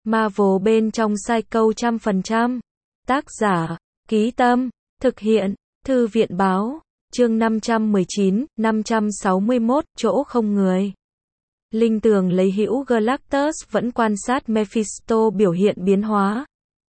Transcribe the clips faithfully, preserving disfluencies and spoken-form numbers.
Marvel bên trong Psycho trăm phần trăm. Tác giả, Ký Tâm, thực hiện, Thư viện Báo, chương năm trăm mười chín, năm trăm sáu mươi mốt, chỗ không người. Linh tường lấy hữu Galactus vẫn quan sát Mephisto biểu hiện biến hóa.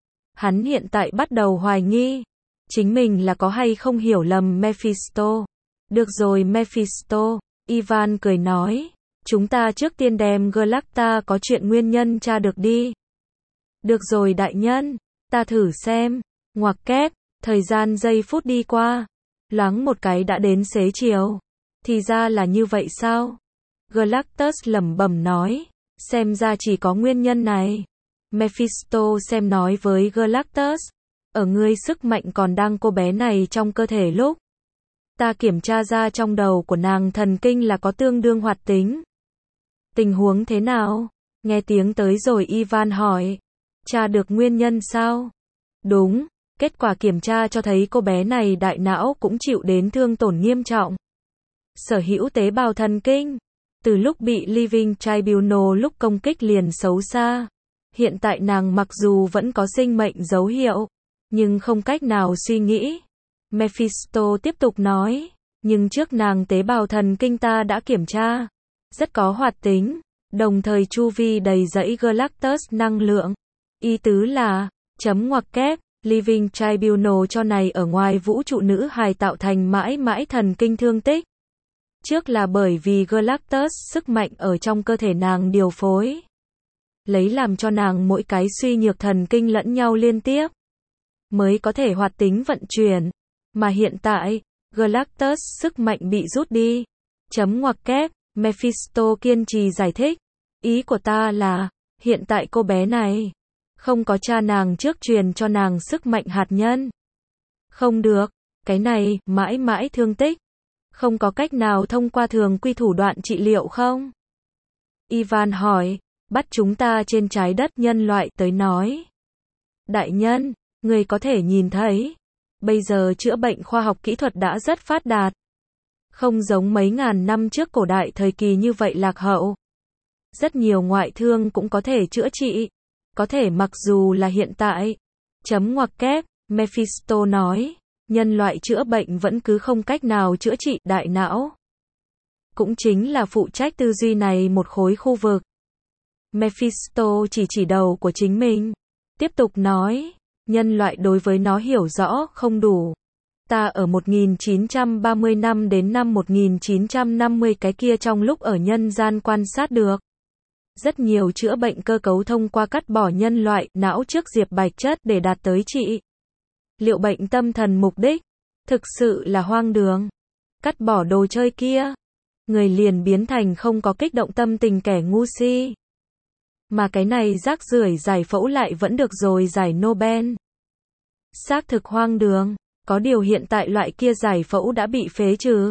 Hắn hiện tại bắt đầu hoài nghi, chính mình là có hay không hiểu lầm Mephisto. Được rồi Mephisto, Ivan cười nói, chúng ta trước tiên đem Galacta có chuyện nguyên nhân tra được đi. Được rồi đại nhân, ta thử xem. Ngoặc kép, thời gian giây phút đi qua, loáng một cái đã đến xế chiều. Thì ra là như vậy sao? Galactus lẩm bẩm nói, xem ra chỉ có nguyên nhân này. Mephisto xem nói với Galactus, ở ngươi sức mạnh còn đang cô bé này trong cơ thể lúc. Ta kiểm tra ra trong đầu của nàng thần kinh là có tương đương hoạt tính. Tình huống thế nào? Nghe tiếng tới rồi Ivan hỏi. Tra được nguyên nhân sao? Đúng, kết quả kiểm tra cho thấy cô bé này đại não cũng chịu đến thương tổn nghiêm trọng. Sở hữu tế bào thần kinh. Từ lúc bị Living Tribunal lúc công kích liền xấu xa. Hiện tại nàng mặc dù vẫn có sinh mệnh dấu hiệu, nhưng không cách nào suy nghĩ. Mephisto tiếp tục nói, nhưng trước nàng tế bào thần kinh ta đã kiểm tra. Rất có hoạt tính, đồng thời chu vi đầy dẫy Galactus năng lượng. Ý tứ là, chấm ngoặc kép, Living Tribunal cho này ở ngoài vũ trụ nữ hài tạo thành mãi mãi thần kinh thương tích. Trước là bởi vì Galactus sức mạnh ở trong cơ thể nàng điều phối, lấy làm cho nàng mỗi cái suy nhược thần kinh lẫn nhau liên tiếp, mới có thể hoạt tính vận chuyển. Mà hiện tại, Galactus sức mạnh bị rút đi. Chấm ngoặc kép, Mephisto kiên trì giải thích. Ý của ta là, hiện tại cô bé này, không có cha nàng trước truyền cho nàng sức mạnh hạt nhân. Không được, cái này, mãi mãi thương tích. Không có cách nào thông qua thường quy thủ đoạn trị liệu không? Ivan hỏi, bắt chúng ta trên trái đất nhân loại tới nói. Đại nhân, người có thể nhìn thấy, bây giờ chữa bệnh khoa học kỹ thuật đã rất phát đạt. Không giống mấy ngàn năm trước cổ đại thời kỳ như vậy lạc hậu. Rất nhiều ngoại thương cũng có thể chữa trị. Có thể mặc dù là hiện tại. Chấm ngoặc kép, Mephisto nói, nhân loại chữa bệnh vẫn cứ không cách nào chữa trị đại não. Cũng chính là phụ trách tư duy này một khối khu vực. Mephisto chỉ chỉ đầu của chính mình. Tiếp tục nói, nhân loại đối với nó hiểu rõ không đủ. Ta ở một nghìn chín trăm ba mươi năm đến năm một nghìn chín trăm năm mươi cái kia trong lúc ở nhân gian quan sát được. Rất nhiều chữa bệnh cơ cấu thông qua cắt bỏ nhân loại não trước diệp bạch chất để đạt tới trị liệu bệnh tâm thần mục đích. Thực sự là hoang đường. Cắt bỏ đồ chơi kia. Người liền biến thành không có kích động tâm tình kẻ ngu si. Mà cái này rác rưởi giải phẫu lại vẫn được rồi giải Nobel. Xác thực hoang đường. Có điều hiện tại loại kia giải phẫu đã bị phế trừ.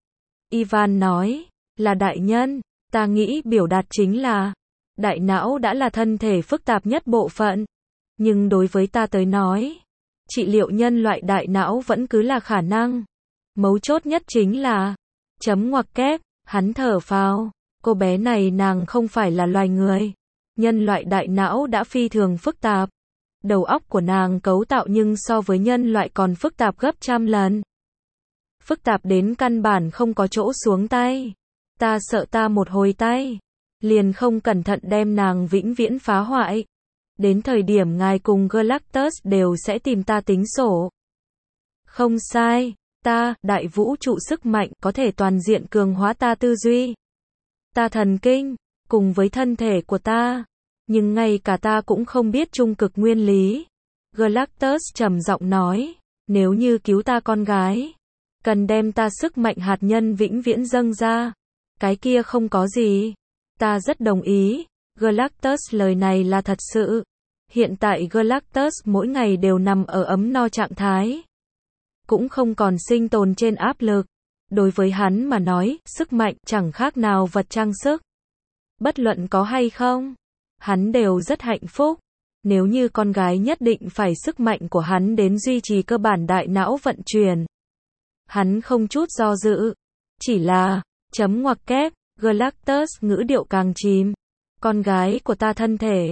Ivan nói, là đại nhân, ta nghĩ biểu đạt chính là, đại não đã là thân thể phức tạp nhất bộ phận. Nhưng đối với ta tới nói, trị liệu nhân loại đại não vẫn cứ là khả năng. Mấu chốt nhất chính là, chấm ngoặc kép, hắn thở phào, cô bé này nàng không phải là loài người. Nhân loại đại não đã phi thường phức tạp. Đầu óc của nàng cấu tạo nhưng so với nhân loại còn phức tạp gấp trăm lần. Phức tạp đến căn bản không có chỗ xuống tay. Ta sợ ta một hồi tay, liền không cẩn thận đem nàng vĩnh viễn phá hoại. Đến thời điểm ngài cùng Galactus đều sẽ tìm ta tính sổ. Không sai, ta, đại vũ trụ sức mạnh có thể toàn diện cường hóa ta tư duy. Ta thần kinh, cùng với thân thể của ta. Nhưng ngay cả ta cũng không biết trung cực nguyên lý. Galactus trầm giọng nói, nếu như cứu ta con gái, cần đem ta sức mạnh hạt nhân vĩnh viễn dâng ra. Cái kia không có gì. Ta rất đồng ý. Galactus lời này là thật sự. Hiện tại Galactus mỗi ngày đều nằm ở ấm no trạng thái. Cũng không còn sinh tồn trên áp lực. Đối với hắn mà nói, sức mạnh chẳng khác nào vật trang sức. Bất luận có hay không, hắn đều rất hạnh phúc. Nếu như con gái nhất định phải sức mạnh của hắn đến duy trì cơ bản đại não vận chuyển. Hắn không chút do dự. Chỉ là, chấm ngoặc kép, Galactus ngữ điệu càng chìm. Con gái của ta thân thể,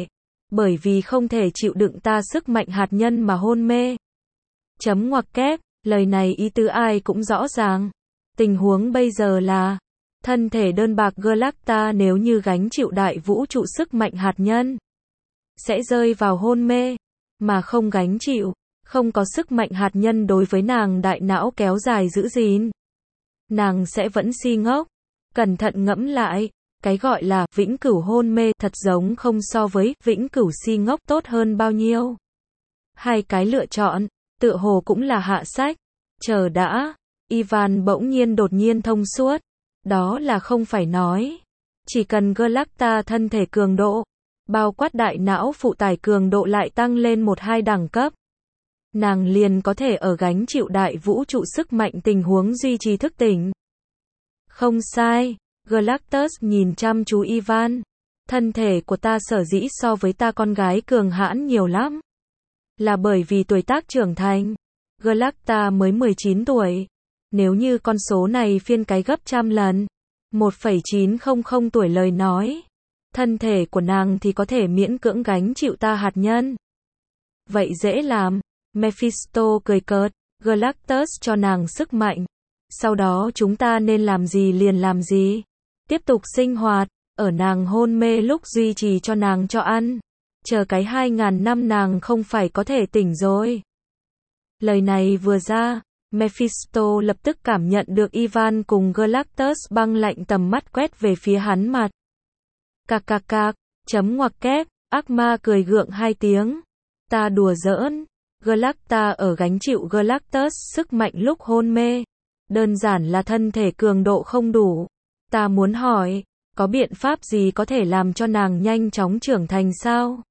bởi vì không thể chịu đựng ta sức mạnh hạt nhân mà hôn mê. Chấm ngoặc kép, lời này ý tứ ai cũng rõ ràng. Tình huống bây giờ là, thân thể đơn bạc Galacta nếu như gánh chịu đại vũ trụ sức mạnh hạt nhân, sẽ rơi vào hôn mê, mà không gánh chịu, không có sức mạnh hạt nhân đối với nàng đại não kéo dài giữ gìn. Nàng sẽ vẫn si ngốc. Cẩn thận ngẫm lại, cái gọi là vĩnh cửu hôn mê thật giống không so với vĩnh cửu si ngốc tốt hơn bao nhiêu. Hai cái lựa chọn, tựa hồ cũng là hạ sách. Chờ đã, Ivan bỗng nhiên đột nhiên thông suốt. Đó là không phải nói. Chỉ cần Galacta thân thể cường độ, bao quát đại não phụ tải cường độ lại tăng lên một hai đẳng cấp, nàng liền có thể ở gánh chịu đại vũ trụ sức mạnh tình huống duy trì thức tỉnh. Không sai, Galactus nhìn chăm chú Ivan. Thân thể của ta sở dĩ so với ta con gái cường hãn nhiều lắm. Là bởi vì tuổi tác trưởng thành. Galacta mới mười chín tuổi. Nếu như con số này phiên cái gấp trăm lần, một phẩy chín không không tuổi lời nói, thân thể của nàng thì có thể miễn cưỡng gánh chịu ta hạt nhân. Vậy dễ làm. Mephisto cười cợt, Galactus cho nàng sức mạnh. Sau đó chúng ta nên làm gì liền làm gì. Tiếp tục sinh hoạt, ở nàng hôn mê lúc duy trì cho nàng cho ăn. Chờ cái hai ngàn năm nàng không phải có thể tỉnh rồi. Lời này vừa ra, Mephisto lập tức cảm nhận được Ivan cùng Galactus băng lạnh tầm mắt quét về phía hắn mặt. Cạc cạc cạc, chấm ngoặc kép, ác ma cười gượng hai tiếng. Ta đùa giỡn. Galacta ở gánh chịu Galactus sức mạnh lúc hôn mê. Đơn giản là thân thể cường độ không đủ. Ta muốn hỏi, có biện pháp gì có thể làm cho nàng nhanh chóng trưởng thành sao?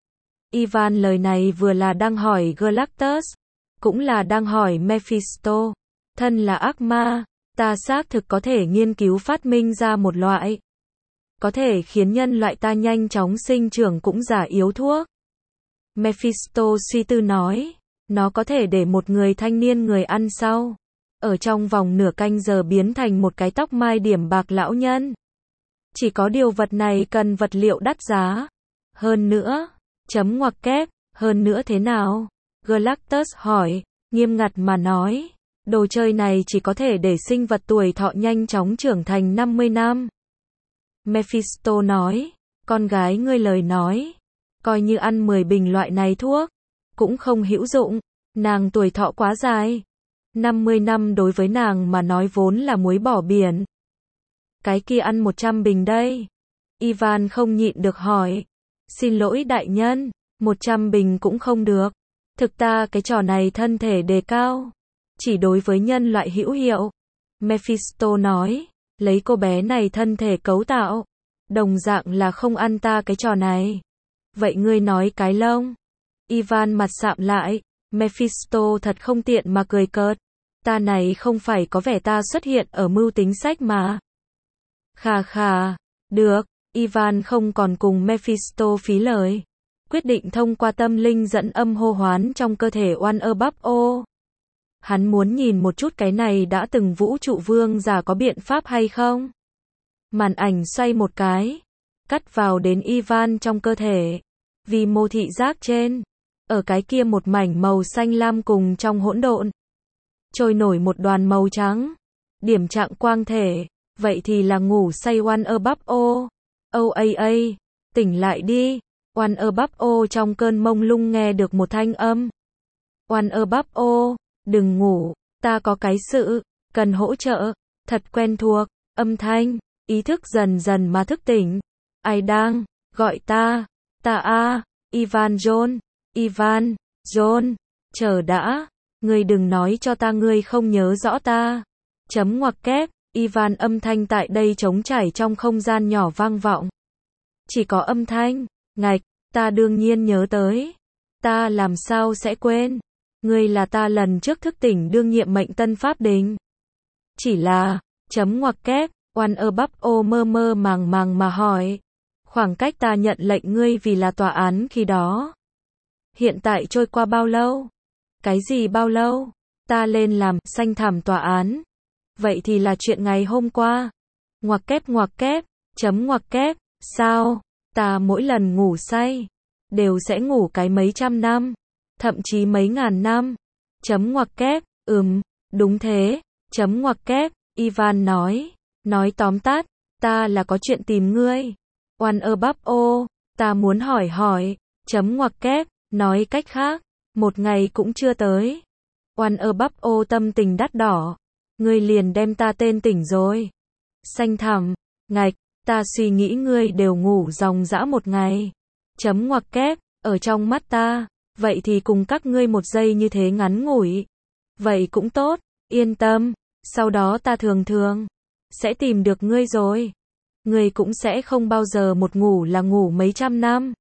Ivan lời này vừa là đang hỏi Galactus, cũng là đang hỏi Mephisto. Thân là ác ma, ta xác thực có thể nghiên cứu phát minh ra một loại có thể khiến nhân loại ta nhanh chóng sinh trưởng cũng giả yếu thuốc. Mephisto suy tư nói, nó có thể để một người thanh niên người ăn sau, ở trong vòng nửa canh giờ biến thành một cái tóc mai điểm bạc lão nhân. Chỉ có điều vật này cần vật liệu đắt giá. Hơn nữa, chấm ngoặc kép, hơn nữa thế nào? Galactus hỏi, nghiêm ngặt mà nói, đồ chơi này chỉ có thể để sinh vật tuổi thọ nhanh chóng trưởng thành năm mươi năm. Mephisto nói, con gái ngươi lời nói, coi như ăn mười bình loại này thuốc, cũng không hữu dụng, nàng tuổi thọ quá dài. năm mươi năm đối với nàng mà nói vốn là muối bỏ biển. Cái kia ăn một trăm bình đây. Ivan không nhịn được hỏi. Xin lỗi đại nhân, một trăm bình cũng không được. Thực ta cái trò này thân thể đề cao, chỉ đối với nhân loại hữu hiệu. Mephisto nói, lấy cô bé này thân thể cấu tạo, đồng dạng là không ăn ta cái trò này. Vậy ngươi nói cái lông. Ivan mặt sạm lại, Mephisto thật không tiện mà cười cợt. Ta này không phải có vẻ ta xuất hiện ở mưu tính sách mà. Khà khà, được, Ivan không còn cùng Mephisto phí lời. Quyết định thông qua tâm linh dẫn âm hô hoán trong cơ thể Oan ơ bắp ô. Hắn muốn nhìn một chút cái này đã từng vũ trụ vương giả có biện pháp hay không. Màn ảnh xoay một cái, cắt vào đến Ivan trong cơ thể. Vì mô thị giác trên, ở cái kia một mảnh màu xanh lam cùng trong hỗn độn, trôi nổi một đoàn màu trắng. Điểm trạng quang thể, vậy thì là ngủ say Oan ơ bắp ô. Ô a a, tỉnh lại đi. Oan ơ bắp ô trong cơn mông lung nghe được một thanh âm. Oan ơ bắp ô, đừng ngủ, ta có cái sự, cần hỗ trợ, thật quen thuộc, âm thanh, ý thức dần dần mà thức tỉnh. Ai đang, gọi ta, ta a, Ivan John, Ivan, John, chờ đã, ngươi đừng nói cho ta ngươi không nhớ rõ ta. Chấm ngoặc kép, Ivan âm thanh tại đây trống trải trong không gian nhỏ vang vọng. Chỉ có âm thanh, ngạch, ta đương nhiên nhớ tới. Ta làm sao sẽ quên. Ngươi là ta lần trước thức tỉnh đương nhiệm mệnh tân pháp đình. Chỉ là, chấm ngoặc kép, Oan ơ bắp ô mơ mơ màng màng mà hỏi. Khoảng cách ta nhận lệnh ngươi vì là tòa án khi đó. Hiện tại trôi qua bao lâu? Cái gì bao lâu? Ta lên làm xanh thảm tòa án. Vậy thì là chuyện ngày hôm qua. Ngoặc kép ngoặc kép, chấm ngoặc kép, sao? Ta mỗi lần ngủ say, đều sẽ ngủ cái mấy trăm năm, thậm chí mấy ngàn năm. Chấm ngoặc kép, ừm, đúng thế, chấm ngoặc kép, Ivan nói, nói tóm tắt, ta là có chuyện tìm ngươi. Oan ơ bắp ô, ta muốn hỏi hỏi, chấm ngoặc kép, nói cách khác, một ngày cũng chưa tới. Oan ơ bắp ô tâm tình đắt đỏ, ngươi liền đem ta tên tỉnh rồi. Xanh thẳm, ngạch, ta suy nghĩ ngươi đều ngủ ròng rã một ngày. Chấm ngoặc kép, ở trong mắt ta, vậy thì cùng các ngươi một giây như thế ngắn ngủi. Vậy cũng tốt, yên tâm, sau đó ta thường thường sẽ tìm được ngươi rồi. Ngươi cũng sẽ không bao giờ một ngủ là ngủ mấy trăm năm.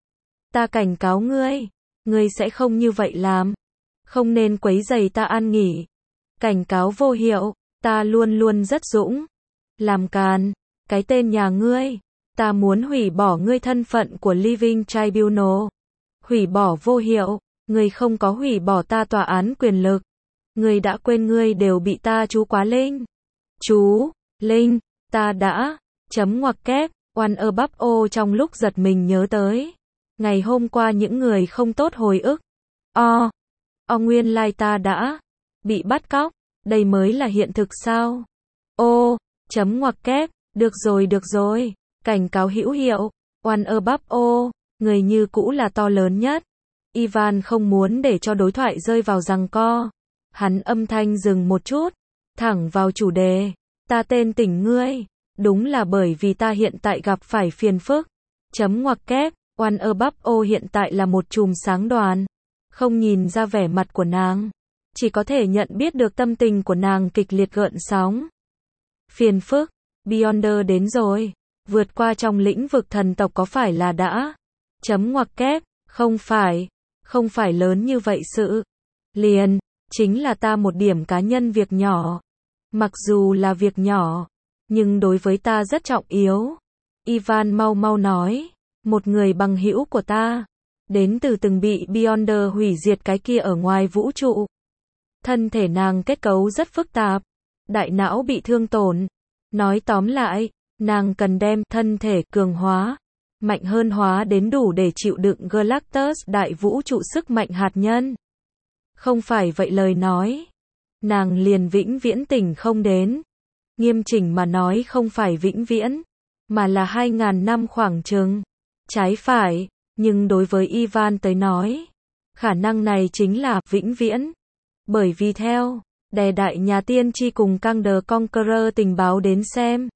Ta cảnh cáo ngươi, ngươi sẽ không như vậy làm. Không nên quấy rầy ta an nghỉ. Cảnh cáo vô hiệu, ta luôn luôn rất dũng. Làm càn, cái tên nhà ngươi, ta muốn hủy bỏ ngươi thân phận của Living Tribunal. Hủy bỏ vô hiệu, ngươi không có hủy bỏ ta tòa án quyền lực. Ngươi đã quên ngươi đều bị ta chú quá linh. Chú, linh, ta đã, chấm ngoặc kép, oan ơ bắp ô trong lúc giật mình nhớ tới. Ngày hôm qua những người không tốt hồi ức. O, o nguyên lai ta đã bị bắt cóc, đây mới là hiện thực sao? Ô, chấm ngoặc kép, được rồi được rồi, cảnh cáo hữu hiệu, oan ơ bắp ô, người như cũ là to lớn nhất. Ivan không muốn để cho đối thoại rơi vào giằng co. Hắn âm thanh dừng một chút, thẳng vào chủ đề. Ta tên tỉnh ngươi, đúng là bởi vì ta hiện tại gặp phải phiền phức. Chấm ngoặc kép, oan ơ bắp ô hiện tại là một chùm sáng đoàn. Không nhìn ra vẻ mặt của nàng, chỉ có thể nhận biết được tâm tình của nàng kịch liệt gợn sóng. Phiền phức, Beyonder đến rồi, vượt qua trong lĩnh vực thần tộc có phải là đã? Chấm ngoặc kép, không phải, không phải lớn như vậy sự. Liền, chính là ta một điểm cá nhân việc nhỏ. Mặc dù là việc nhỏ, nhưng đối với ta rất trọng yếu. Ivan mau mau nói, một người bằng hữu của ta, đến từ từng bị Beyonder hủy diệt cái kia ở ngoài vũ trụ. Thân thể nàng kết cấu rất phức tạp, đại não bị thương tổn. Nói tóm lại, nàng cần đem thân thể cường hóa, mạnh hơn hóa đến đủ để chịu đựng Galactus đại vũ trụ sức mạnh hạt nhân. Không phải vậy lời nói, nàng liền vĩnh viễn tỉnh không đến. Nghiêm chỉnh mà nói không phải vĩnh viễn, mà là hai ngàn năm khoảng chừng. Trái phải, nhưng đối với Ivan tới nói, khả năng này chính là vĩnh viễn. Bởi vì theo đè đại nhà tiên tri cùng Kang the Conqueror tình báo đến xem,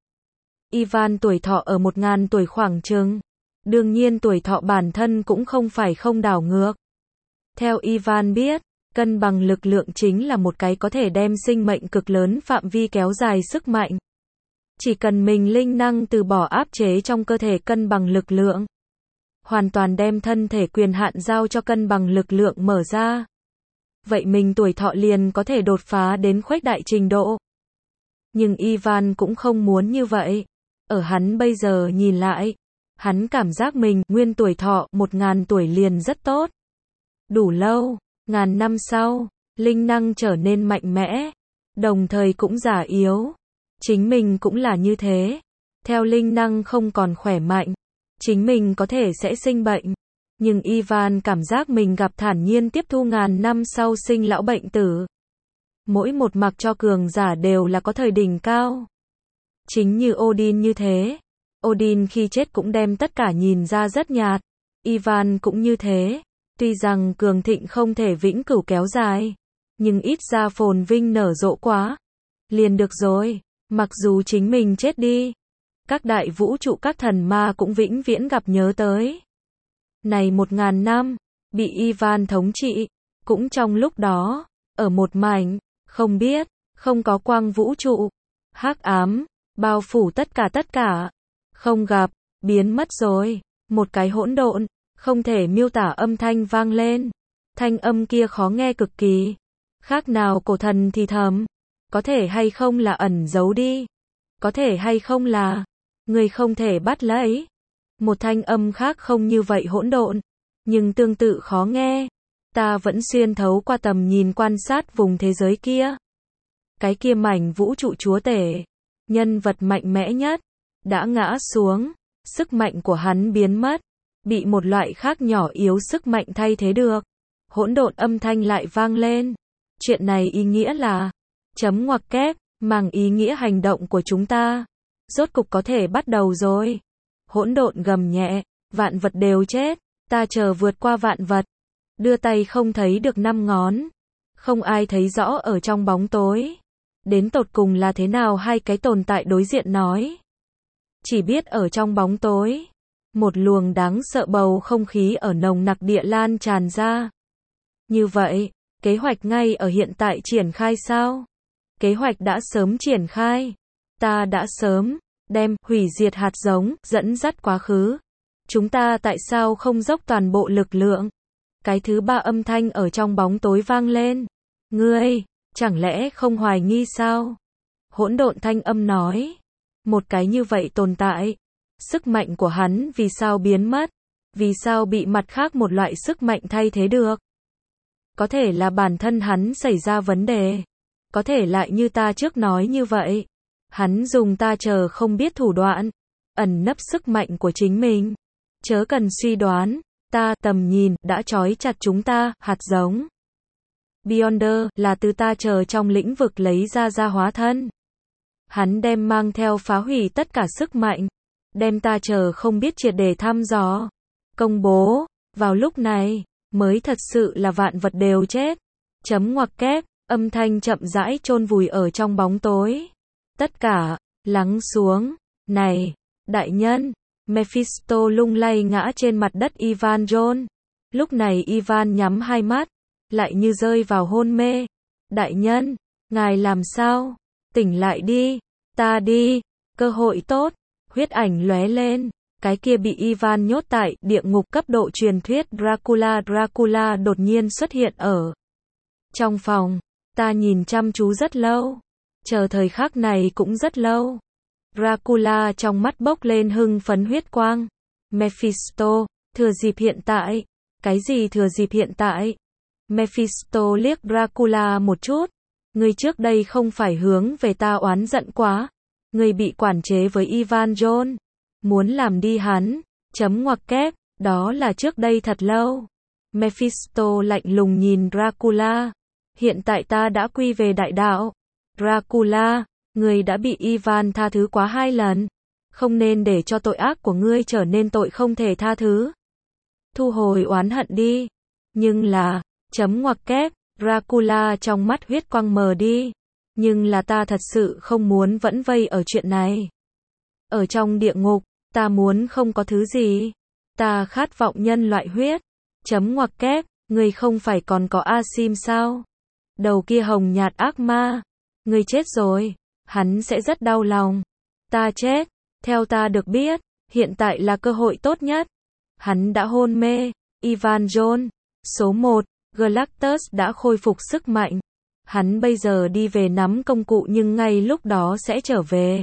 Ivan tuổi thọ ở một ngàn tuổi khoảng chừng. Đương nhiên tuổi thọ bản thân cũng không phải không đảo ngược. Theo Ivan biết, cân bằng lực lượng chính là một cái có thể đem sinh mệnh cực lớn phạm vi kéo dài sức mạnh. Chỉ cần mình linh năng từ bỏ áp chế trong cơ thể cân bằng lực lượng, hoàn toàn đem thân thể quyền hạn giao cho cân bằng lực lượng mở ra. Vậy mình tuổi thọ liền có thể đột phá đến khuếch đại trình độ. Nhưng Ivan cũng không muốn như vậy. Ở hắn bây giờ nhìn lại, hắn cảm giác mình nguyên tuổi thọ một ngàn tuổi liền rất tốt. Đủ lâu, ngàn năm sau, linh năng trở nên mạnh mẽ, đồng thời cũng già yếu. Chính mình cũng là như thế. Theo linh năng không còn khỏe mạnh, chính mình có thể sẽ sinh bệnh. Nhưng Ivan cảm giác mình gặp thản nhiên tiếp thu ngàn năm sau sinh lão bệnh tử. Mỗi một mặc cho cường giả đều là có thời đỉnh cao. Chính như Odin như thế. Odin khi chết cũng đem tất cả nhìn ra rất nhạt. Ivan cũng như thế. Tuy rằng cường thịnh không thể vĩnh cửu kéo dài, nhưng ít ra phồn vinh nở rộ quá. Liền được rồi, mặc dù chính mình chết đi, các đại vũ trụ các thần ma cũng vĩnh viễn gặp nhớ tới. Này một ngàn năm, bị Ivan thống trị, cũng trong lúc đó, ở một mảnh, không biết, không có quang vũ trụ, hắc ám, bao phủ tất cả tất cả, không gặp, biến mất rồi, một cái hỗn độn, không thể miêu tả âm thanh vang lên, thanh âm kia khó nghe cực kỳ, khác nào cổ thần thì thầm, có thể hay không là ẩn giấu đi, có thể hay không là, người không thể bắt lấy. Một thanh âm khác không như vậy hỗn độn, nhưng tương tự khó nghe. Ta vẫn xuyên thấu qua tầm nhìn quan sát vùng thế giới kia. Cái kia mảnh vũ trụ chúa tể, nhân vật mạnh mẽ nhất, đã ngã xuống, sức mạnh của hắn biến mất. bị một loại khác nhỏ yếu sức mạnh thay thế được. Hỗn độn âm thanh lại vang lên. Chuyện này ý nghĩa là, chấm ngoặc kép, mang ý nghĩa hành động của chúng ta. Rốt cục có thể bắt đầu rồi. Hỗn độn gầm nhẹ, vạn vật đều chết, ta chờ vượt qua vạn vật. Đưa tay không thấy được năm ngón. Không ai thấy rõ ở trong bóng tối. Đến tột cùng là thế nào hai cái tồn tại đối diện nói. Chỉ biết ở trong bóng tối. Một luồng đáng sợ bầu không khí ở nồng nặc địa lan tràn ra. Như vậy, kế hoạch ngay ở hiện tại triển khai sao? Kế hoạch đã sớm triển khai. Ta đã sớm đem hủy diệt hạt giống dẫn dắt quá khứ. Chúng ta tại sao không dốc toàn bộ lực lượng? Cái thứ ba âm thanh ở trong bóng tối vang lên. Ngươi, chẳng lẽ không hoài nghi sao? Hỗn độn thanh âm nói. Một cái như vậy tồn tại. Sức mạnh của hắn vì sao biến mất? Vì sao bị mặt khác một loại sức mạnh thay thế được? Có thể là bản thân hắn xảy ra vấn đề. Có thể lại như ta trước nói như vậy. Hắn dùng ta chờ không biết thủ đoạn. Ẩn nấp sức mạnh của chính mình. Chớ cần suy đoán. Ta tầm nhìn đã trói chặt chúng ta, hạt giống. Beyonder là từ ta chờ trong lĩnh vực lấy ra ra hóa thân. Hắn đem mang theo phá hủy tất cả sức mạnh. Đem ta chờ không biết triệt để thăm dò. Công bố, vào lúc này, mới thật sự là vạn vật đều chết. Chấm ngoặc kép, âm thanh chậm rãi chôn vùi ở trong bóng tối. Tất cả, lắng xuống. Này, đại nhân. Mephisto lung lay ngã trên mặt đất Ivan John. Lúc này Ivan nhắm hai mắt, lại như rơi vào hôn mê. Đại nhân, ngài làm sao? Tỉnh lại đi, ta đi, cơ hội tốt. Huyết ảnh lóe lên, cái kia bị Ivan nhốt tại địa ngục cấp độ truyền thuyết Dracula Dracula đột nhiên xuất hiện ở trong phòng. Ta nhìn chăm chú rất lâu, chờ thời khắc này cũng rất lâu. Dracula trong mắt bốc lên hưng phấn huyết quang. Mephisto, thừa dịp hiện tại. Cái gì thừa dịp hiện tại? Mephisto liếc Dracula một chút. Ngươi trước đây không phải hướng về ta oán giận quá. Ngươi bị quản chế với Ivan John. Muốn làm đi hắn. Chấm ngoặc kép, đó là trước đây thật lâu. Mephisto lạnh lùng nhìn Dracula. Hiện tại ta đã quy về đại đạo. Dracula, ngươi đã bị Ivan tha thứ quá hai lần. Không nên để cho tội ác của ngươi trở nên tội không thể tha thứ. Thu hồi oán hận đi. Nhưng là, chấm ngoặc kép, Dracula trong mắt huyết quang mờ đi. Nhưng là ta thật sự không muốn vẫn vây ở chuyện này. Ở trong địa ngục, ta muốn không có thứ gì. Ta khát vọng nhân loại huyết. Chấm ngoặc kép, ngươi không phải còn có Asim sao? Đầu kia hồng nhạt ác ma. Ngươi chết rồi. Hắn sẽ rất đau lòng. Ta chết. Theo ta được biết, hiện tại là cơ hội tốt nhất. Hắn đã hôn mê. Ivan John. Số một. Galactus đã khôi phục sức mạnh. Hắn bây giờ đi về nắm công cụ nhưng ngay lúc đó sẽ trở về.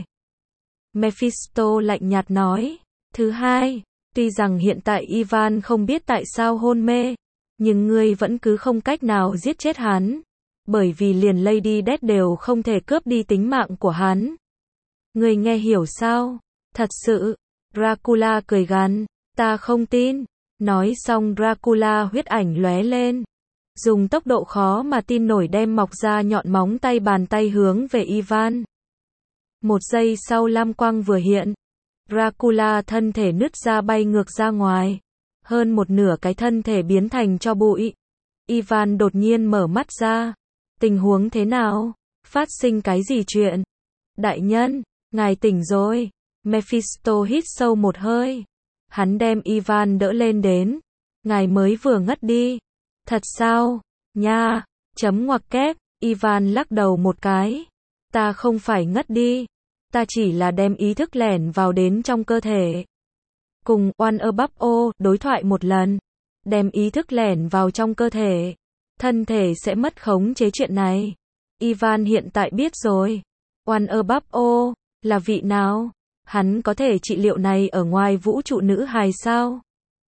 Mephisto lạnh nhạt nói. Thứ hai, tuy rằng hiện tại Ivan không biết tại sao hôn mê, nhưng ngươi vẫn cứ không cách nào giết chết hắn. Bởi vì liền Lady Death đều không thể cướp đi tính mạng của hắn. Ngươi nghe hiểu sao? Thật sự. Dracula cười gằn. Ta không tin. Nói xong Dracula huyết ảnh lóe lên. Dùng tốc độ khó mà tin nổi đem mọc ra nhọn móng tay bàn tay hướng về Ivan. Một giây sau lam quang vừa hiện. Dracula thân thể nứt ra bay ngược ra ngoài. Hơn một nửa cái thân thể biến thành tro bụi. Ivan đột nhiên mở mắt ra. Tình huống thế nào? Phát sinh cái gì chuyện? Đại nhân, ngài tỉnh rồi. Mephisto hít sâu một hơi. Hắn đem Ivan đỡ lên đến. Ngài mới vừa ngất đi. Thật sao? Nha. Chấm ngoặc kép. Ivan lắc đầu một cái. Ta không phải ngất đi. Ta chỉ là đem ý thức lẻn vào đến trong cơ thể. Cùng One Above All đối thoại một lần. Đem ý thức lẻn vào trong cơ thể. Thân thể sẽ mất khống chế chuyện này. Ivan hiện tại biết rồi. One Above All là vị nào? Hắn có thể trị liệu này ở ngoài vũ trụ nữ hài sao?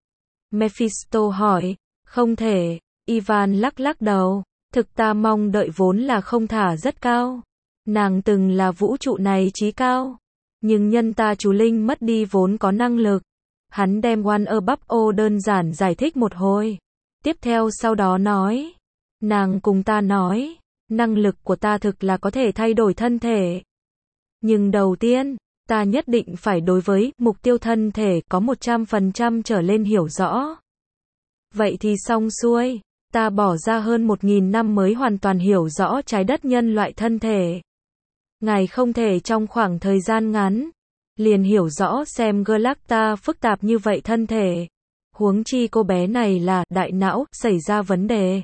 Mephisto hỏi. Không thể. Ivan lắc lắc đầu. Thực ta mong đợi vốn là không thả rất cao. Nàng từng là vũ trụ này chí cao. Nhưng nhân ta chú linh mất đi vốn có năng lực. Hắn đem One Above All đơn giản giải thích một hồi. Tiếp theo sau đó nói. Nàng cùng ta nói. Năng lực của ta thực là có thể thay đổi thân thể. Nhưng đầu tiên, ta nhất định phải đối với mục tiêu thân thể có một trăm phần trăm trở lên hiểu rõ. Vậy thì xong xuôi. Ta bỏ ra hơn một nghìn năm mới hoàn toàn hiểu rõ trái đất nhân loại thân thể. Ngài không thể trong khoảng thời gian ngắn liền hiểu rõ xem Galacta phức tạp như vậy thân thể. Huống chi cô bé này là đại não xảy ra vấn đề.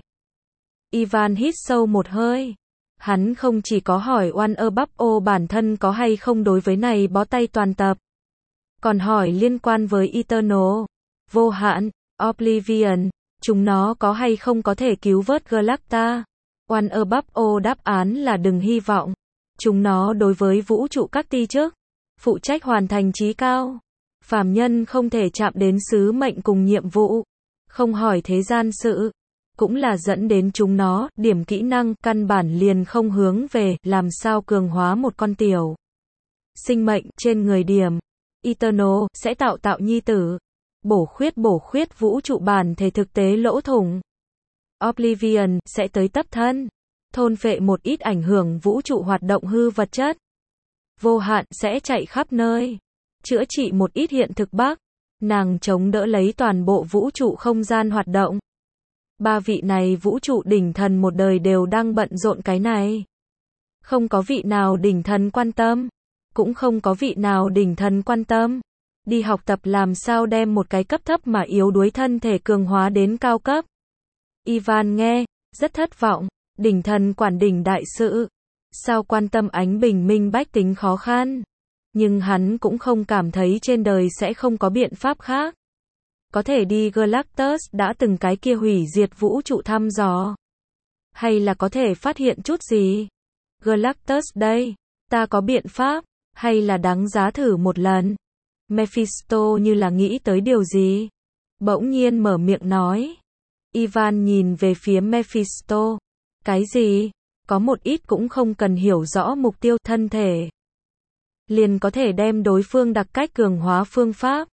Ivan hít sâu một hơi. Hắn không chỉ có hỏi One Above All bản thân có hay không đối với này bó tay toàn tập, còn hỏi liên quan với Eternal, vô hạn, Oblivion, chúng nó có hay không có thể cứu vớt Galacta. One Above All đáp án là đừng hy vọng. Chúng nó đối với vũ trụ các ti chức, phụ trách hoàn thành chí cao. Phàm nhân không thể chạm đến sứ mệnh cùng nhiệm vụ, không hỏi thế gian sự, cũng là dẫn đến chúng nó, điểm kỹ năng căn bản liền không hướng về làm sao cường hóa một con tiểu sinh mệnh trên người điểm. Eternal sẽ tạo tạo nhi tử, bổ khuyết bổ khuyết vũ trụ bản thể thực tế lỗ thủng. Oblivion sẽ tới tấp thân, thôn phệ một ít ảnh hưởng vũ trụ hoạt động hư vật chất. Vô hạn sẽ chạy khắp nơi, chữa trị một ít hiện thực bug, nàng chống đỡ lấy toàn bộ vũ trụ không gian hoạt động. Ba vị này vũ trụ đỉnh thần một đời đều đang bận rộn cái này. Không có vị nào đỉnh thần quan tâm, cũng không có vị nào đỉnh thần quan tâm. Đi học tập làm sao đem một cái cấp thấp mà yếu đuối thân thể cường hóa đến cao cấp. Ivan nghe, rất thất vọng, đỉnh thần quản đỉnh đại sự. Sao quan tâm ánh bình minh bách tính khó khăn. Nhưng hắn cũng không cảm thấy trên đời sẽ không có biện pháp khác. Có thể đi Galactus đã từng cái kia hủy diệt vũ trụ thăm dò. Hay là có thể phát hiện chút gì? Galactus đây, ta có biện pháp, hay là đáng giá thử một lần? Mephisto như là nghĩ tới điều gì? Bỗng nhiên mở miệng nói. Ivan nhìn về phía Mephisto. Cái gì? Có một ít cũng không cần hiểu rõ mục tiêu thân thể. Liền có thể đem đối phương đặc cách cường hóa phương pháp.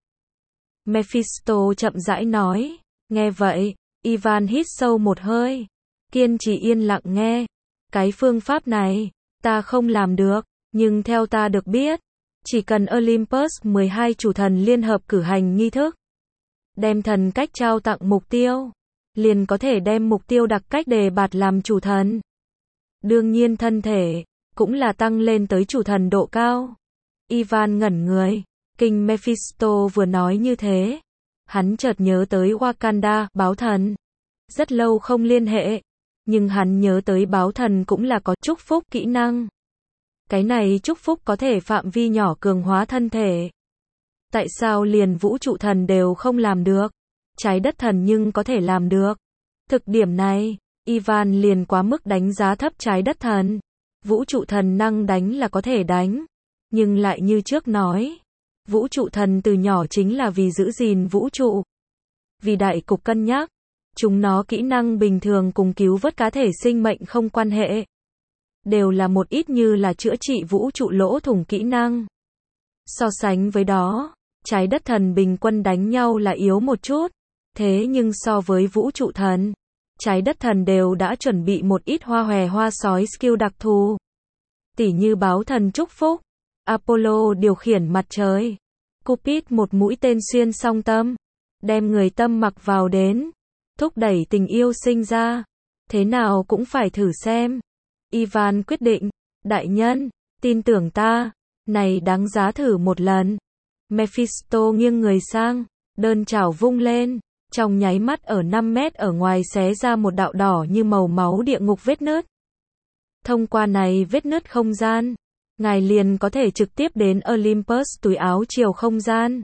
Mephisto chậm rãi nói. Nghe vậy, Ivan hít sâu một hơi. Kiên trì yên lặng nghe. Cái phương pháp này, ta không làm được, nhưng theo ta được biết, chỉ cần Olympus mười hai chủ thần liên hợp cử hành nghi thức, đem thần cách trao tặng mục tiêu, liền có thể đem mục tiêu đặc cách đề bạt làm chủ thần. Đương nhiên thân thể, cũng là tăng lên tới chủ thần độ cao. Ivan ngẩn người, kinh Mephisto vừa nói như thế. Hắn chợt nhớ tới Wakanda, báo thần. Rất lâu không liên hệ, nhưng hắn nhớ tới báo thần cũng là có chúc phúc kỹ năng. Cái này chúc phúc có thể phạm vi nhỏ cường hóa thân thể. Tại sao liền vũ trụ thần đều không làm được? Trái đất thần nhưng có thể làm được. Thực điểm này, Ivan liền quá mức đánh giá thấp trái đất thần. Vũ trụ thần năng đánh là có thể đánh, nhưng lại như trước nói, vũ trụ thần từ nhỏ chính là vì giữ gìn vũ trụ. Vì đại cục cân nhắc, chúng nó kỹ năng bình thường cùng cứu vớt cá thể sinh mệnh không quan hệ. Đều là một ít như là chữa trị vũ trụ lỗ thủng kỹ năng. So sánh với đó, trái đất thần bình quân đánh nhau là yếu một chút. Thế nhưng so với vũ trụ thần, trái đất thần đều đã chuẩn bị một ít hoa hòe hoa sói skill đặc thù. Tỉ như báo thần chúc phúc, Apollo điều khiển mặt trời, Cupid một mũi tên xuyên song tâm, đem người tâm mặc vào đến, thúc đẩy tình yêu sinh ra. Thế nào cũng phải thử xem. Ivan quyết định, đại nhân, tin tưởng ta, này đáng giá thử một lần. Mephisto nghiêng người sang, đơn chảo vung lên, trong nháy mắt ở năm mét ở ngoài xé ra một đạo đỏ như màu máu địa ngục vết nứt. Thông qua này vết nứt không gian, ngài liền có thể trực tiếp đến Olympus túi áo chiều không gian.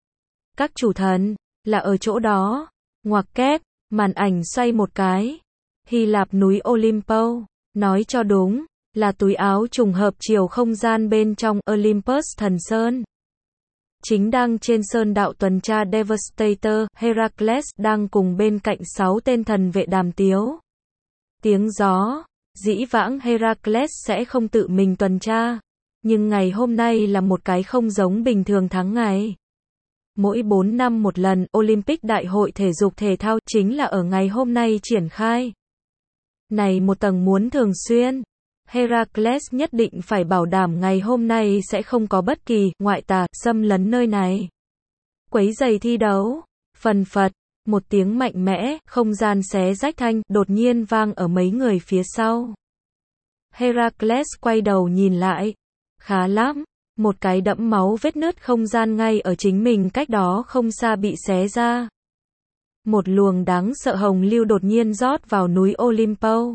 Các chủ thần, là ở chỗ đó, ngoặc kép, màn ảnh xoay một cái. Hy Lạp núi Olympus, nói cho đúng, là túi áo trùng hợp chiều không gian bên trong Olympus thần sơn. Chính đang trên sơn đạo tuần tra Devastator, Heracles đang cùng bên cạnh sáu tên thần vệ đàm tiếu. Tiếng gió, dĩ vãng Heracles sẽ không tự mình tuần tra, nhưng ngày hôm nay là một cái không giống bình thường tháng ngày. Mỗi bốn năm một lần, Olympic Đại hội thể dục thể thao chính là ở ngày hôm nay triển khai. Này một tầng muốn thường xuyên. Heracles nhất định phải bảo đảm ngày hôm nay sẽ không có bất kỳ ngoại tà xâm lấn nơi này. Quấy giày thi đấu. Phần phật, một tiếng mạnh mẽ, không gian xé rách thanh đột nhiên vang ở mấy người phía sau. Heracles quay đầu nhìn lại. Khá lắm, một cái đẫm máu vết nứt không gian ngay ở chính mình cách đó không xa bị xé ra. Một luồng đáng sợ hồng lưu đột nhiên rót vào núi Olympus.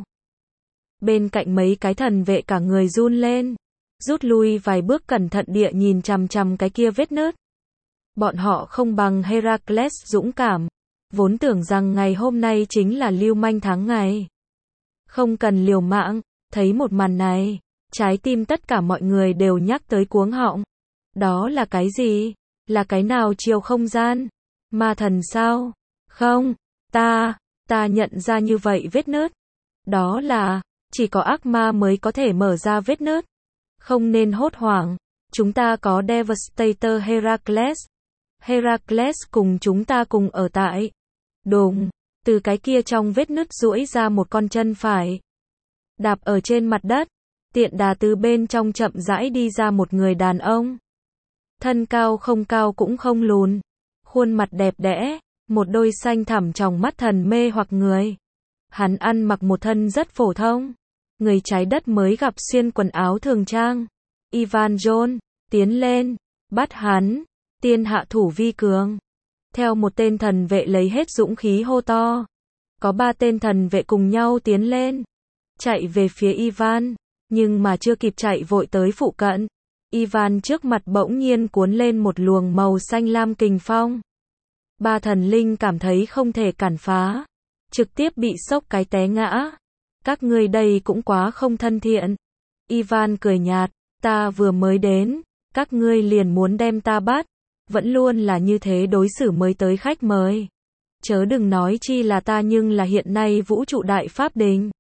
Bên cạnh mấy cái thần vệ cả người run lên, rút lui vài bước cẩn thận địa nhìn chằm chằm cái kia vết nứt. Bọn họ không bằng Heracles dũng cảm, vốn tưởng rằng ngày hôm nay chính là lưu manh tháng ngày. Không cần liều mạng, thấy một màn này, trái tim tất cả mọi người đều nhắc tới cuống họng. Đó là cái gì? Là cái nào chiều không gian? Ma thần sao? Không, ta, ta nhận ra như vậy vết nứt. Đó là, chỉ có ác ma mới có thể mở ra vết nứt. Không nên hốt hoảng, chúng ta có Devastator Heracles. Heracles cùng chúng ta cùng ở tại. Đùng, từ cái kia trong vết nứt duỗi ra một con chân phải. Đạp ở trên mặt đất, tiện đà từ bên trong chậm rãi đi ra một người đàn ông. Thân cao không cao cũng không lùn, khuôn mặt đẹp đẽ, một đôi xanh thẳm tròng mắt thần mê hoặc người. Hắn ăn mặc một thân rất phổ thông, người trái đất mới gặp xuyên quần áo thường trang. Ivan John, tiến lên, bắt hắn, tiên hạ thủ vi cường. Theo một tên thần vệ lấy hết dũng khí hô to. Có ba tên thần vệ cùng nhau tiến lên, chạy về phía Ivan, nhưng mà chưa kịp chạy vội tới phụ cận. Ivan trước mặt bỗng nhiên cuốn lên một luồng màu xanh lam kình phong. Ba thần linh cảm thấy không thể cản phá, trực tiếp bị sốc cái té ngã. Các ngươi đây cũng quá không thân thiện. Ivan cười nhạt, ta vừa mới đến, các ngươi liền muốn đem ta bắt, vẫn luôn là như thế đối xử mới tới khách mời. Chớ đừng nói chi là ta nhưng là hiện nay vũ trụ đại pháp đình.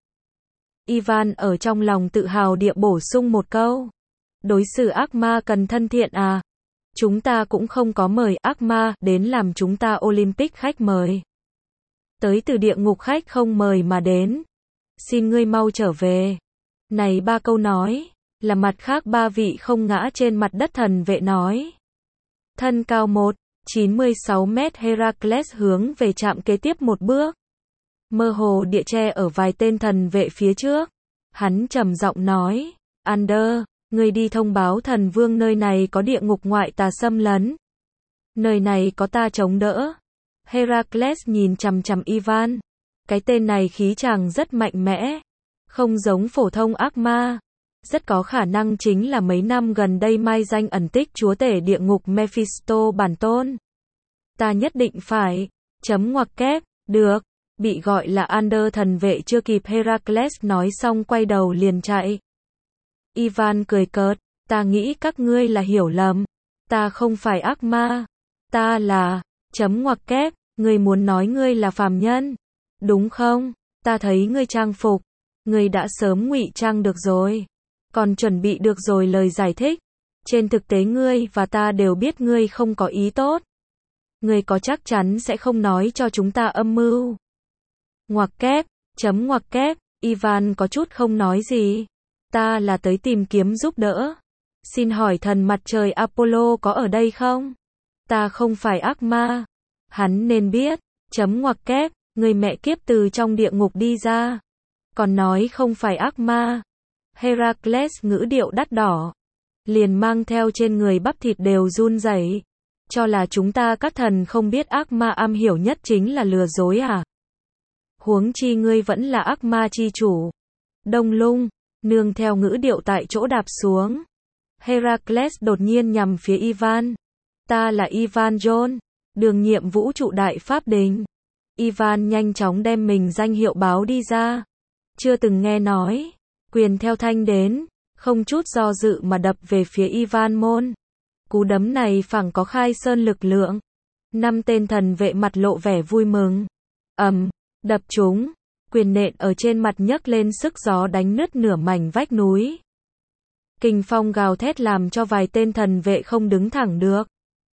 Ivan ở trong lòng tự hào địa bổ sung một câu. Đối xử ác ma cần thân thiện à? Chúng ta cũng không có mời ác ma đến làm chúng ta Olympic khách mời. Tới từ địa ngục khách không mời mà đến. Xin ngươi mau trở về. Này ba câu nói, là mặt khác ba vị không ngã trên mặt đất thần vệ nói. Thân cao một phẩy chín mươi sáu mét Heracles hướng về trạm kế tiếp một bước. Mơ hồ địa che ở vài tên thần vệ phía trước. Hắn trầm giọng nói, Ander, ngươi đi thông báo thần vương nơi này có địa ngục ngoại tà xâm lấn. Nơi này có ta chống đỡ. Heracles nhìn chằm chằm Ivan. Cái tên này khí chàng rất mạnh mẽ. Không giống phổ thông ác ma. Rất có khả năng chính là mấy năm gần đây mai danh ẩn tích chúa tể địa ngục Mephisto bản tôn. Ta nhất định phải. Chấm ngoặc kép. Được. Bị gọi là Ander thần vệ chưa kịp Heracles nói xong quay đầu liền chạy. Ivan cười cợt. Ta nghĩ các ngươi là hiểu lầm. Ta không phải ác ma. Ta là. Chấm ngoặc kép. Ngươi muốn nói ngươi là phàm nhân. Đúng không? Ta thấy ngươi trang phục. Ngươi đã sớm ngụy trang được rồi. Còn chuẩn bị được rồi lời giải thích. Trên thực tế ngươi và ta đều biết ngươi không có ý tốt. Ngươi có chắc chắn sẽ không nói cho chúng ta âm mưu. Ngoặc kép, chấm ngoặc kép, Ivan có chút không nói gì. Ta là tới tìm kiếm giúp đỡ. Xin hỏi thần mặt trời Apollo có ở đây không? Ta không phải ác ma. Hắn nên biết, chấm ngoặc kép, người mẹ kiếp từ trong địa ngục đi ra. Còn nói không phải ác ma. Heracles ngữ điệu đắt đỏ. Liền mang theo trên người bắp thịt đều run rẩy. Cho là chúng ta các thần không biết ác ma am hiểu nhất chính là lừa dối à? Huống chi ngươi vẫn là ác ma chi chủ. Đông Lung, nương theo ngữ điệu tại chỗ đạp xuống. Heracles đột nhiên nhằm phía Ivan. Ta là Ivan John, đường nhiệm vũ trụ đại pháp đình. Ivan nhanh chóng đem mình danh hiệu báo đi ra. Chưa từng nghe nói. Quyền theo thanh đến, không chút do dự mà đập về phía Ivan môn. Cú đấm này phảng có khai sơn lực lượng. Năm tên thần vệ mặt lộ vẻ vui mừng. Ầm, đập chúng, quyền nện ở trên mặt nhấc lên sức gió đánh nứt nửa mảnh vách núi. Kình phong gào thét làm cho vài tên thần vệ không đứng thẳng được.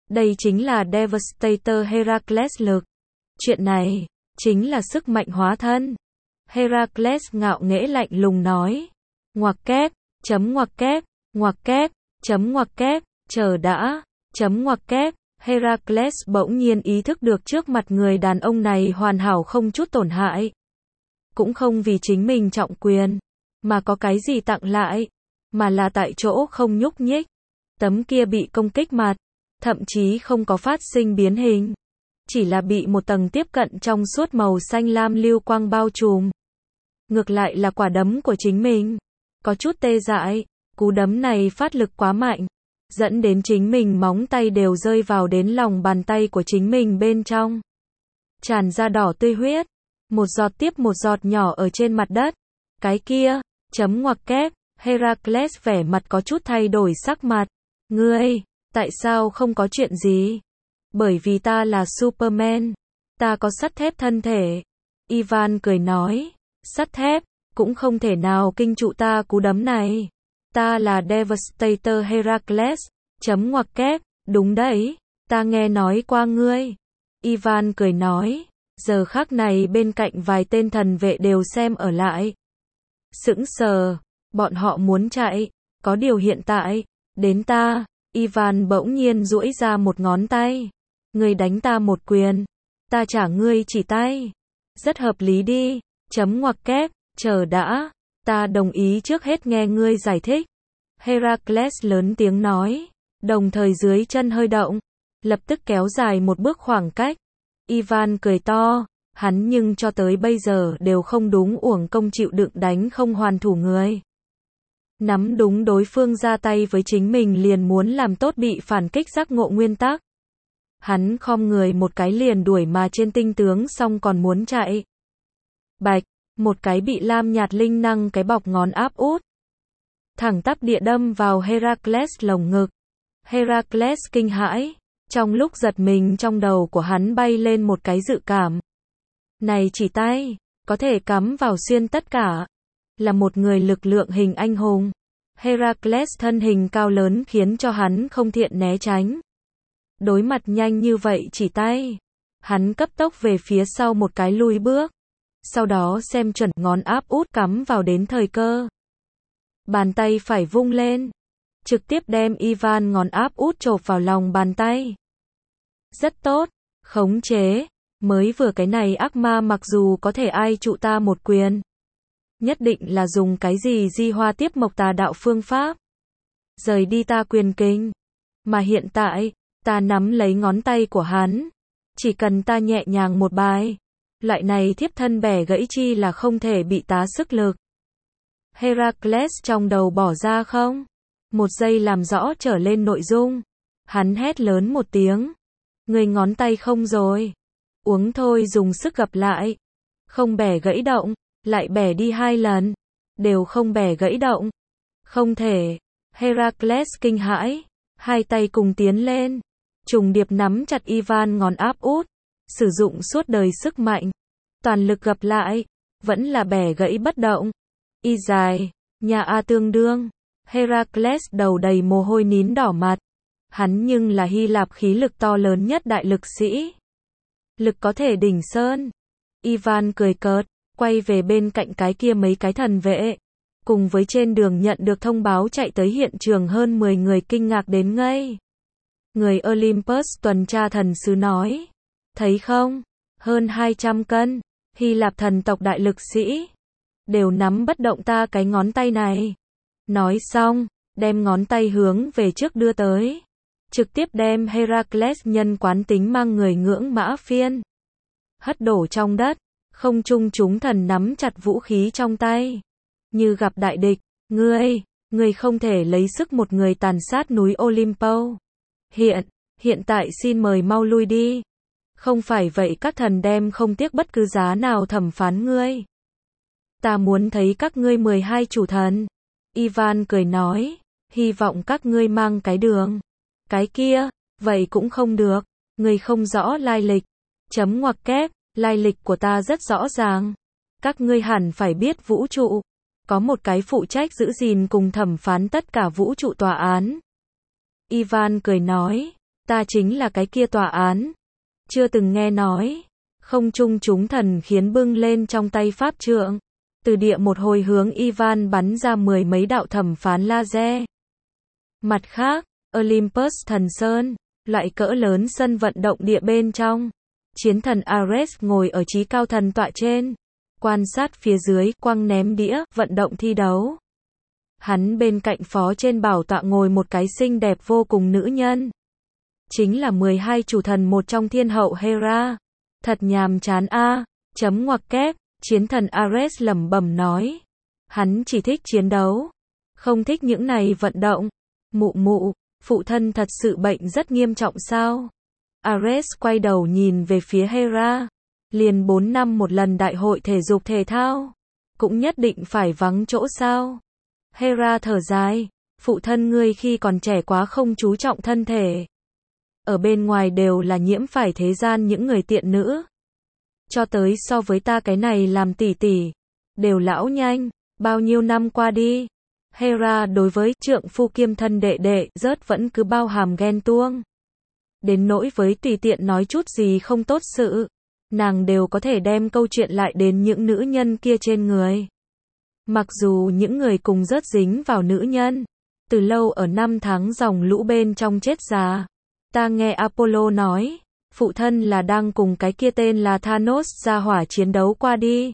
Đây chính là Devastator Heracles lực. Chuyện này, chính là sức mạnh hóa thân. Heracles ngạo nghễ lạnh lùng nói. Ngoặc kép, chấm ngoặc kép, ngoặc kép, chấm ngoặc kép, chờ đã, chấm ngoặc kép. Heracles bỗng nhiên ý thức được trước mặt người đàn ông này hoàn hảo không chút tổn hại. Cũng không vì chính mình trọng quyền, mà có cái gì tặng lại, mà là tại chỗ không nhúc nhích. Tấm kia bị công kích mặt, thậm chí không có phát sinh biến hình. Chỉ là bị một tầng tiếp cận trong suốt màu xanh lam lưu quang bao trùm. Ngược lại là quả đấm của chính mình. Có chút tê dại, cú đấm này phát lực quá mạnh. Dẫn đến chính mình móng tay đều rơi vào đến lòng bàn tay của chính mình bên trong. Tràn ra đỏ tươi huyết. Một giọt tiếp một giọt nhỏ ở trên mặt đất. Cái kia, chấm ngoặc kép, Heracles vẻ mặt có chút thay đổi sắc mặt. Ngươi, tại sao không có chuyện gì? Bởi vì ta là Superman. Ta có sắt thép thân thể. Ivan cười nói. Sắt thép, cũng không thể nào kinh trụ ta cú đấm này. Ta là Devastator Heracles. Chấm ngoặc kép, đúng đấy. Ta nghe nói qua ngươi. Ivan cười nói. Giờ khắc này bên cạnh vài tên thần vệ đều xem ở lại. Sững sờ. Bọn họ muốn chạy. Có điều hiện tại, đến ta. Ivan bỗng nhiên duỗi ra một ngón tay. Ngươi đánh ta một quyền. Ta trả ngươi chỉ tay. Rất hợp lý đi. Chấm ngoặc kép, chờ đã. Ta đồng ý trước hết nghe ngươi giải thích. Heracles lớn tiếng nói. Đồng thời dưới chân hơi động. Lập tức kéo dài một bước khoảng cách. Ivan cười to. Hắn nhưng cho tới bây giờ đều không đúng uổng công chịu đựng đánh không hoàn thủ người. Nắm đúng đối phương ra tay với chính mình liền muốn làm tốt bị phản kích giác ngộ nguyên tắc. Hắn khom người một cái liền đuổi mà trên tinh tướng xong còn muốn chạy. Bạch, một cái bị lam nhạt linh năng cái bọc ngón áp út. Thẳng tắp địa đâm vào Heracles lồng ngực. Heracles kinh hãi. Trong lúc giật mình trong đầu của hắn bay lên một cái dự cảm. Này chỉ tay, có thể cắm vào xuyên tất cả. Là một người lực lượng hình anh hùng. Heracles thân hình cao lớn khiến cho hắn không thiện né tránh. Đối mặt nhanh như vậy chỉ tay. Hắn cấp tốc về phía sau một cái lùi bước. Sau đó xem chuẩn ngón áp út cắm vào đến thời cơ. Bàn tay phải vung lên. Trực tiếp đem Ivan ngón áp út chộp vào lòng bàn tay. Rất tốt. Khống chế. Mới vừa cái này ác ma mặc dù có thể ai trụ ta một quyền. Nhất định là dùng cái gì di hoa tiếp mộc tà đạo phương pháp. Rời đi ta quyền kinh. Mà hiện tại, ta nắm lấy ngón tay của hắn. Chỉ cần ta nhẹ nhàng một bài. Loại này thiếp thân bẻ gãy chi là không thể bị tá sức lực. Heracles trong đầu bỏ ra không? Một giây làm rõ trở lên nội dung. Hắn hét lớn một tiếng. Người ngón tay không rồi. Uống thôi dùng sức gập lại. Không bẻ gãy động. Lại bẻ đi hai lần. Đều không bẻ gãy động. Không thể. Heracles kinh hãi. Hai tay cùng tiến lên. Trùng điệp nắm chặt Ivan ngón áp út. Sử dụng suốt đời sức mạnh. Toàn lực gập lại. Vẫn là bẻ gãy bất động. Y dài. Nhà A tương đương. Heracles đầu đầy mồ hôi nín đỏ mặt. Hắn nhưng là Hy Lạp khí lực to lớn nhất đại lực sĩ. Lực có thể đỉnh sơn. Ivan cười cợt. Quay về bên cạnh cái kia mấy cái thần vệ. Cùng với trên đường nhận được thông báo chạy tới hiện trường hơn mười người kinh ngạc đến ngây. Người Olympus tuần tra thần sứ nói. Thấy không? Hơn hai trăm cân. Hy Lạp thần tộc đại lực sĩ. Đều nắm bất động ta cái ngón tay này. Nói xong, đem ngón tay hướng về trước đưa tới. Trực tiếp đem Heracles nhân quán tính mang người ngưỡng mã phiên. Hất đổ trong đất. Không trung chúng thần nắm chặt vũ khí trong tay. Như gặp đại địch. Ngươi, ngươi không thể lấy sức một người tàn sát núi Olympus. Hiện, hiện tại xin mời mau lui đi. Không phải vậy các thần đem không tiếc bất cứ giá nào thẩm phán ngươi. Ta muốn thấy các ngươi mười hai chủ thần. Ivan cười nói. Hy vọng các ngươi mang cái đường. Cái kia, vậy cũng không được. Ngươi không rõ lai lịch. Chấm ngoặc kép. Lai lịch của ta rất rõ ràng. Các ngươi hẳn phải biết vũ trụ. Có một cái phụ trách giữ gìn cùng thẩm phán tất cả vũ trụ tòa án. Ivan cười nói. Ta chính là cái kia tòa án. Chưa từng nghe nói. Không trung chúng thần khiến bưng lên trong tay pháp trượng. Từ địa một hồi hướng Ivan bắn ra mười mấy đạo thẩm phán laser. Mặt khác, Olympus thần sơn, loại cỡ lớn sân vận động địa bên trong. Chiến thần Ares ngồi ở trí cao thần tọa trên. Quan sát phía dưới, quăng ném đĩa, vận động thi đấu. Hắn bên cạnh phó trên bảo tọa ngồi một cái xinh đẹp vô cùng nữ nhân. Chính là mười hai chủ thần một trong thiên hậu Hera. Thật nhàm chán a. Chấm ngoặc kép, chiến thần Ares lẩm bẩm nói. Hắn chỉ thích chiến đấu. Không thích những này vận động. Mụ mụ, phụ thân thật sự bệnh rất nghiêm trọng sao? Ares quay đầu nhìn về phía Hera. Liền bốn năm một lần đại hội thể dục thể thao. Cũng nhất định phải vắng chỗ sao? Hera thở dài. Phụ thân ngươi khi còn trẻ quá không chú trọng thân thể. Ở bên ngoài đều là nhiễm phải thế gian những người tiện nữ. Cho tới so với ta cái này làm tỷ tỷ. Đều lão nhanh. Bao nhiêu năm qua đi. Hera đối với trượng phu kiêm thân đệ đệ rớt vẫn cứ bao hàm ghen tuông. Đến nỗi với tùy tiện nói chút gì không tốt sự. Nàng đều có thể đem câu chuyện lại đến những nữ nhân kia trên người. Mặc dù những người cùng rớt dính vào nữ nhân. Từ lâu ở năm tháng dòng lũ bên trong chết già. Ta nghe Apollo nói. Phụ thân là đang cùng cái kia tên là Thanos ra hỏa chiến đấu qua đi.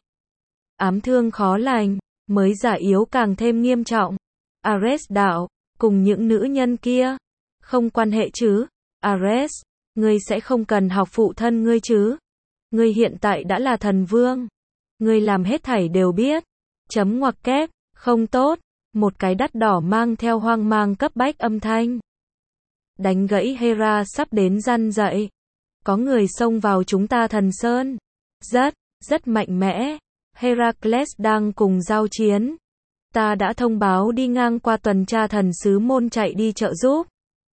Ám thương khó lành. Mới già yếu càng thêm nghiêm trọng. Ares đạo. Cùng những nữ nhân kia. Không quan hệ chứ. Ares. Ngươi sẽ không cần học phụ thân ngươi chứ. Ngươi hiện tại đã là thần vương. Ngươi làm hết thảy đều biết. Chấm ngoặc kép. Không tốt. Một cái đắt đỏ mang theo hoang mang cấp bách âm thanh. Đánh gãy Hera sắp đến răn dậy. Có người xông vào chúng ta thần sơn. Rất, rất mạnh mẽ. Heracles đang cùng giao chiến. Ta đã thông báo đi ngang qua tuần tra thần sứ môn chạy đi trợ giúp.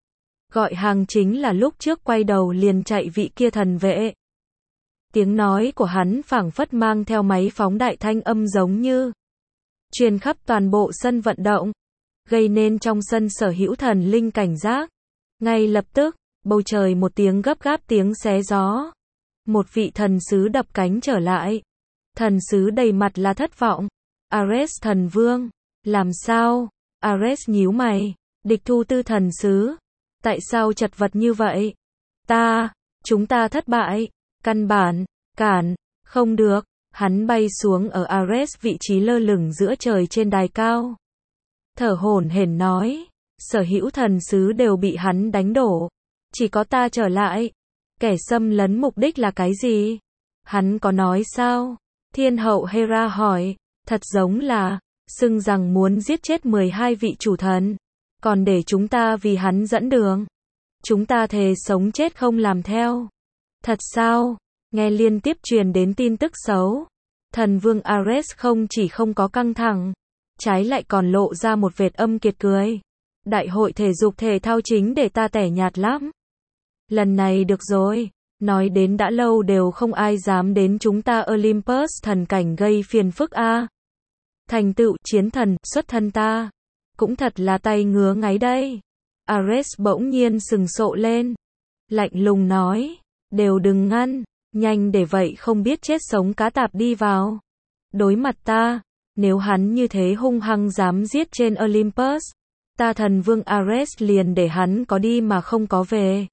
Gọi hàng chính là lúc trước quay đầu liền chạy vị kia thần vệ. Tiếng nói của hắn phảng phất mang theo máy phóng đại thanh âm giống như truyền khắp toàn bộ sân vận động, gây nên trong sân sở hữu thần linh cảnh giác. Ngay lập tức, bầu trời một tiếng gấp gáp tiếng xé gió. Một vị thần sứ đập cánh trở lại. Thần sứ đầy mặt là thất vọng. Ares thần vương, làm sao? Ares nhíu mày, địch thu tư thần sứ. Tại sao chật vật như vậy? Ta, chúng ta thất bại, căn bản, cản, không được. Hắn bay xuống ở Ares vị trí lơ lửng giữa trời trên đài cao. Thở hổn hển nói, sở hữu thần sứ đều bị hắn đánh đổ. Chỉ có ta trở lại. Kẻ xâm lấn mục đích là cái gì? Hắn có nói sao? Thiên hậu Hera hỏi, thật giống là, xưng rằng muốn giết chết mười hai vị chủ thần. Còn để chúng ta vì hắn dẫn đường. Chúng ta thề sống chết không làm theo. Thật sao? Nghe liên tiếp truyền đến tin tức xấu. Thần vương Ares không chỉ không có căng thẳng, trái lại còn lộ ra một vệt âm kiệt cười. Đại hội thể dục thể thao chính để ta tẻ nhạt lắm. Lần này được rồi. Nói đến đã lâu đều không ai dám đến chúng ta Olympus thần cảnh gây phiền phức a. Thành tựu chiến thần xuất thân ta. Cũng thật là tay ngứa ngáy đây. Ares bỗng nhiên sừng sộ lên. Lạnh lùng nói. Đều đừng ngăn. Nhanh để vậy không biết chết sống cá tạp đi vào. Đối mặt ta. Nếu hắn như thế hung hăng dám giết trên Olympus. Ta thần vương Ares liền để hắn có đi mà không có về.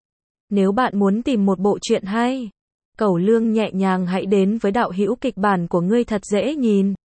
Nếu bạn muốn tìm một bộ truyện hay, cẩu lương nhẹ nhàng hãy đến với đạo hữu kịch bản của ngươi thật dễ nhìn.